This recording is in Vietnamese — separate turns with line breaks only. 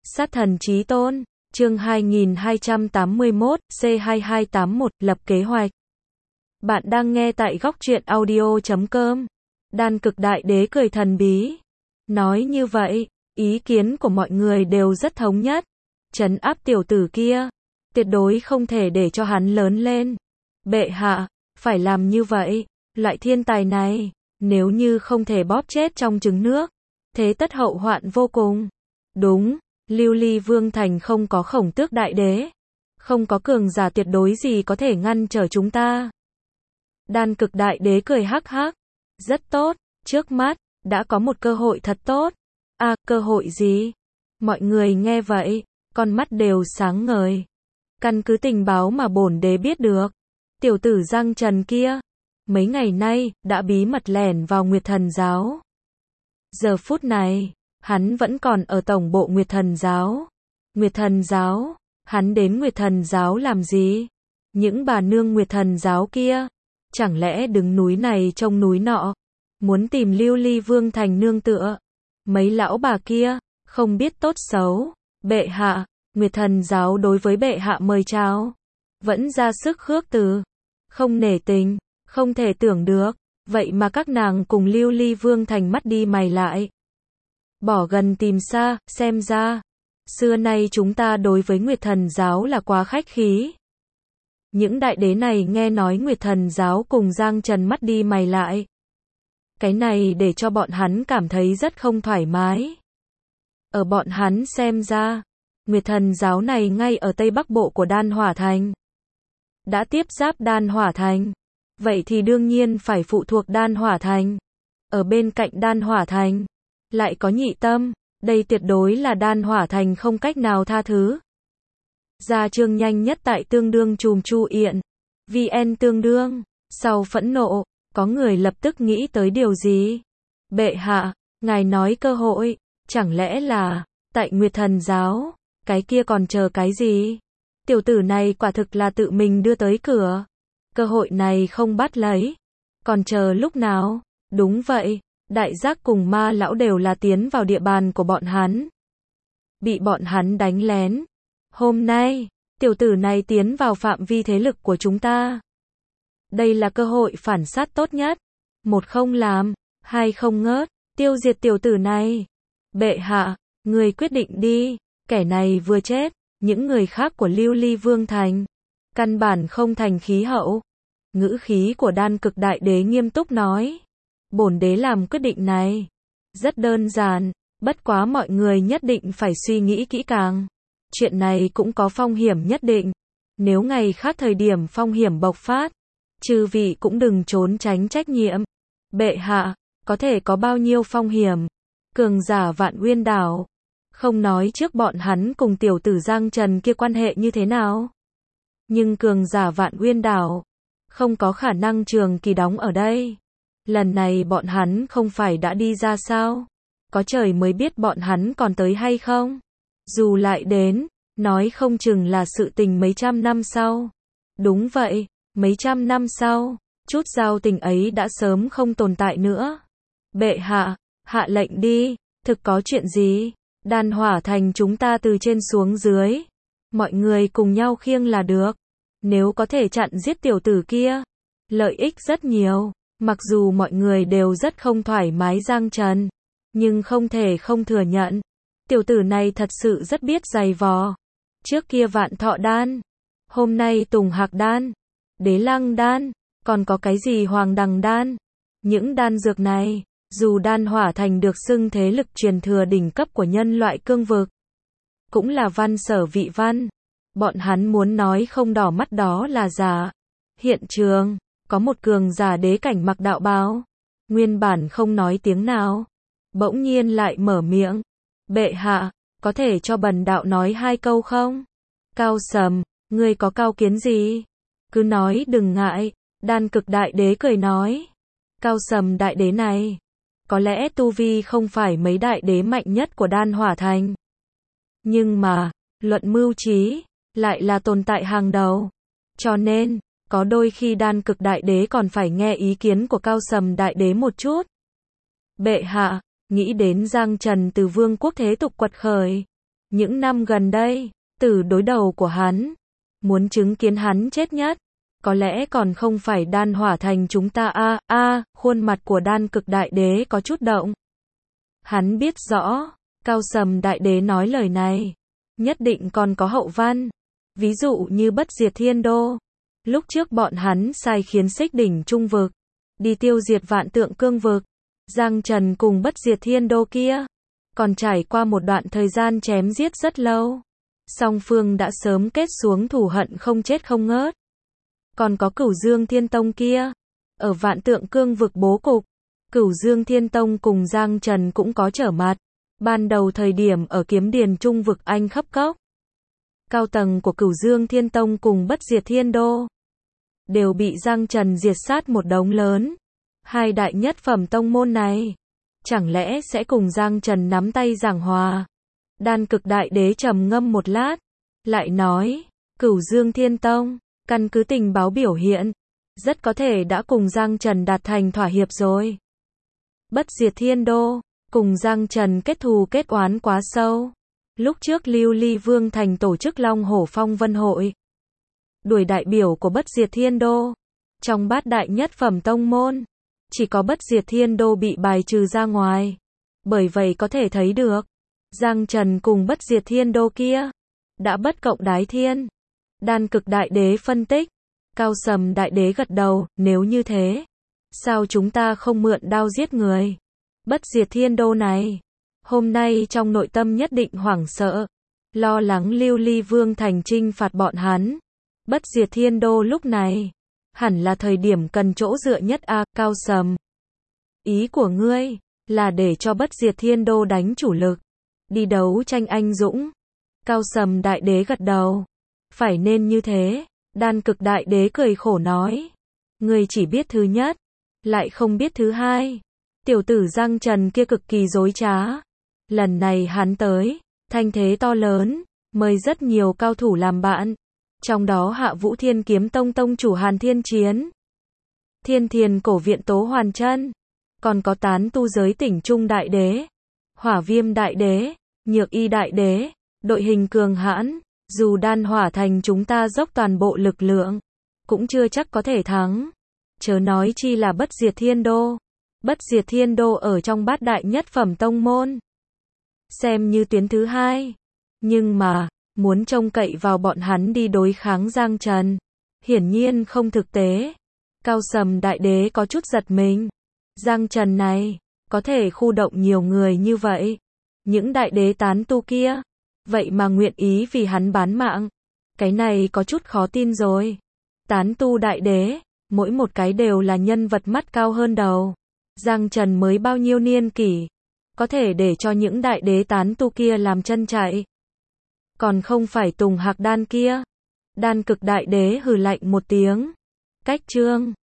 Sát thần chí tôn, chương 2281, C2281, lập kế hoạch. Bạn đang nghe tại góc truyện audio.com. Đan Cực Đại Đế cười thần bí. Nói như vậy, ý kiến của mọi người đều rất thống nhất. Trấn áp tiểu tử kia, tuyệt đối không thể để cho hắn lớn lên. Bệ hạ, phải làm như vậy, loại thiên tài này, nếu như không thể bóp chết trong trứng nước, thế tất hậu hoạn vô cùng. Đúng, Lưu Ly Vương Thành không có Khổng Tước Đại Đế, không có cường giả tuyệt đối gì có thể ngăn trở chúng ta. Đan Cực Đại Đế cười hắc hắc. Rất tốt, trước mắt, đã có một cơ hội thật tốt. À, cơ hội gì? Mọi người nghe vậy, con mắt đều sáng ngời. Căn cứ tình báo mà bổn đế biết được, tiểu tử Giang Trần kia, mấy ngày nay, đã bí mật lẻn vào Nguyệt Thần Giáo. Giờ phút này, hắn vẫn còn ở tổng bộ Nguyệt Thần Giáo. Nguyệt Thần Giáo, hắn đến Nguyệt Thần Giáo làm gì? Những bà nương Nguyệt Thần Giáo kia, chẳng lẽ đứng núi này trông núi nọ, muốn tìm Lưu Ly Vương Thành nương tựa? Mấy lão bà kia, không biết tốt xấu. Bệ hạ, Nguyệt Thần Giáo đối với bệ hạ mời chào, vẫn ra sức khước từ, không nể tình, không thể tưởng được, vậy mà các nàng cùng Lưu Ly Vương Thành mắt đi mày lại. Bỏ gần tìm xa, xem ra, xưa nay chúng ta đối với Nguyệt Thần Giáo là quá khách khí. Những đại đế này nghe nói Nguyệt Thần Giáo cùng Giang Trần mắt đi mày lại. Cái này để cho bọn hắn cảm thấy rất không thoải mái. Ở bọn hắn xem ra, Nguyệt Thần Giáo này ngay ở Tây Bắc Bộ của Đan Hỏa Thành. Đã tiếp giáp Đan Hỏa Thành, vậy thì đương nhiên phải phụ thuộc Đan Hỏa Thành. Ở bên cạnh Đan Hỏa Thành, lại có Nhị Tâm, đây tuyệt đối là Đan Hỏa Thành không cách nào tha thứ. Gia chương nhanh nhất tại tương đương chùm chu yện, VN tương đương, sau phẫn nộ, có người lập tức nghĩ tới điều gì? Bệ hạ, ngài nói cơ hội, chẳng lẽ là, tại Nguyệt Thần Giáo, cái kia còn chờ cái gì? Tiểu tử này quả thực là tự mình đưa tới cửa. Cơ hội này không bắt lấy, còn chờ lúc nào? Đúng vậy, Đại Giác cùng Ma Lão đều là tiến vào địa bàn của bọn hắn. Bị bọn hắn đánh lén. Hôm nay, tiểu tử này tiến vào phạm vi thế lực của chúng ta. Đây là cơ hội phản sát tốt nhất. Một không làm, hai không ngớt, tiêu diệt tiểu tử này. Bệ hạ, người quyết định đi, kẻ này vừa chết, những người khác của Lưu Ly Vương Thành, căn bản không thành khí hậu. Ngữ khí của Đan Cực Đại Đế nghiêm túc nói. Bổn đế làm quyết định này. Rất đơn giản, bất quá mọi người nhất định phải suy nghĩ kỹ càng. Chuyện này cũng có phong hiểm nhất định. Nếu ngày khác thời điểm phong hiểm bộc phát, chư vị cũng đừng trốn tránh trách nhiệm. Bệ hạ, có thể có bao nhiêu phong hiểm? Cường giả Vạn Uyên Đảo, không nói trước bọn hắn cùng tiểu tử Giang Trần kia quan hệ như thế nào. Nhưng cường giả Vạn Uyên Đảo, không có khả năng trường kỳ đóng ở đây. Lần này bọn hắn không phải đã đi ra sao? Có trời mới biết bọn hắn còn tới hay không? Dù lại đến, nói không chừng là sự tình mấy trăm năm sau. Đúng vậy, mấy trăm năm sau, chút giao tình ấy đã sớm không tồn tại nữa. Bệ hạ, hạ lệnh đi, thực có chuyện gì? Đan Hỏa Thành chúng ta từ trên xuống dưới, mọi người cùng nhau khiêng là được. Nếu có thể chặn giết tiểu tử kia, lợi ích rất nhiều. Mặc dù mọi người đều rất không thoải mái Giang Trần, nhưng không thể không thừa nhận, tiểu tử này thật sự rất biết giày vò. Trước kia Vạn Thọ Đan, hôm nay Tùng Hạc Đan, Đế Lăng Đan, còn có cái gì Hoàng Đằng Đan. Những đan dược này, dù Đan Hỏa Thành được xưng thế lực truyền thừa đỉnh cấp của nhân loại cương vực, cũng là văn sở vị văn. Bọn hắn muốn nói không đỏ mắt đó là giả. Hiện trường, có một cường giả đế cảnh mặc đạo bào, nguyên bản không nói tiếng nào, bỗng nhiên lại mở miệng. Bệ hạ, có thể cho bần đạo nói hai câu không? Cao Sầm, ngươi có cao kiến gì? Cứ nói đừng ngại. Đan Cực Đại Đế cười nói. Cao Sầm đại đế này, có lẽ tu vi không phải mấy đại đế mạnh nhất của Đan Hỏa Thành. Nhưng mà, luận mưu trí, lại là tồn tại hàng đầu. Cho nên, có đôi khi Đan Cực Đại Đế còn phải nghe ý kiến của Cao Sầm Đại Đế một chút. Bệ hạ, nghĩ đến Giang Trần từ vương quốc thế tục quật khởi, Những năm gần đây, từ đối đầu của hắn, muốn chứng kiến hắn chết nhất, có lẽ còn không phải Đan Hỏa Thành chúng ta khuôn mặt của Đan Cực Đại Đế có chút động. Hắn biết rõ, Cao Sầm Đại Đế nói lời này, nhất định còn có hậu văn. Ví dụ như Bất Diệt Thiên Đô. Lúc trước bọn hắn sai khiến Xích Đỉnh Trung Vực, đi tiêu diệt Vạn Tượng Cương Vực. Giang Trần cùng Bất Diệt Thiên Đô kia, còn trải qua một đoạn thời gian chém giết rất lâu. Song phương đã sớm kết xuống thù hận không chết không ngớt. Còn có Cửu Dương Thiên Tông kia, ở Vạn Tượng Cương Vực bố cục, Cửu Dương Thiên Tông cùng Giang Trần cũng có trở mặt. Ban đầu thời điểm ở Kiếm Điền Trung Vực Anh khắp cốc, cao tầng của Cửu Dương Thiên Tông cùng Bất Diệt Thiên Đô đều bị Giang Trần diệt sát một đống lớn. Hai đại nhất phẩm tông môn này, chẳng lẽ sẽ cùng Giang Trần nắm tay giảng hòa? Đan Cực Đại Đế trầm ngâm một lát, lại nói, Cửu Dương Thiên Tông, căn cứ tình báo biểu hiện, rất có thể đã cùng Giang Trần đạt thành thỏa hiệp rồi. Bất Diệt Thiên Đô, cùng Giang Trần kết thù kết oán quá sâu. Lúc trước Lưu Ly Vương Thành tổ chức Long Hổ Phong Vân Hội, đuổi đại biểu của Bất Diệt Thiên Đô. Trong bát đại nhất phẩm tông môn, chỉ có Bất Diệt Thiên Đô bị bài trừ ra ngoài. Bởi vậy có thể thấy được, Giang Trần cùng Bất Diệt Thiên Đô kia, đã bất cộng đái thiên. Đan Cực Đại Đế phân tích, Cao Sầm Đại Đế gật đầu, nếu như thế, sao chúng ta không mượn đao giết người? Bất Diệt Thiên Đô này, hôm nay trong nội tâm nhất định hoảng sợ, lo lắng Lưu Ly Vương Thành trinh phạt bọn hắn. Bất Diệt Thiên Đô lúc này, hẳn là thời điểm cần chỗ dựa nhất Cao Sầm. Ý của ngươi, là để cho Bất Diệt Thiên Đô đánh chủ lực, đi đấu tranh anh dũng. Cao Sầm Đại Đế gật đầu, phải nên như thế. Đan Cực Đại Đế cười khổ nói, ngươi chỉ biết thứ nhất, lại không biết thứ hai. Tiểu tử Giang Trần kia cực kỳ dối trá. Lần này hắn tới, thanh thế to lớn, mời rất nhiều cao thủ làm bạn. Trong đó Hạ Vũ Thiên Kiếm Tông tông chủ Hàn Thiên Chiến, Thiên Thiền Cổ Viện Tố Hoàn Chân, còn có tán tu giới Tỉnh Trung Đại Đế, Hỏa Viêm Đại Đế, Nhược Y Đại Đế, đội hình cường hãn, dù Đan Hỏa Thành chúng ta dốc toàn bộ lực lượng, cũng chưa chắc có thể thắng. Chớ nói chi là Bất Diệt Thiên Đô. Bất Diệt Thiên Đô ở trong bát đại nhất phẩm tông môn, xem như tuyến thứ hai. Nhưng mà, muốn trông cậy vào bọn hắn đi đối kháng Giang Trần, hiển nhiên không thực tế. Cao Sầm Đại Đế có chút giật mình. Giang Trần này, có thể khu động nhiều người như vậy. Những đại đế tán tu kia, vậy mà nguyện ý vì hắn bán mạng. Cái này có chút khó tin rồi. Tán tu đại đế, mỗi một cái đều là nhân vật mắt cao hơn đầu. Giang Trần mới bao nhiêu niên kỷ, có thể để cho những đại đế tán tu kia làm chân chạy. Còn không phải Tùng Hạc Đan kia. Đan Cực Đại Đế hừ lạnh một tiếng. Cách chương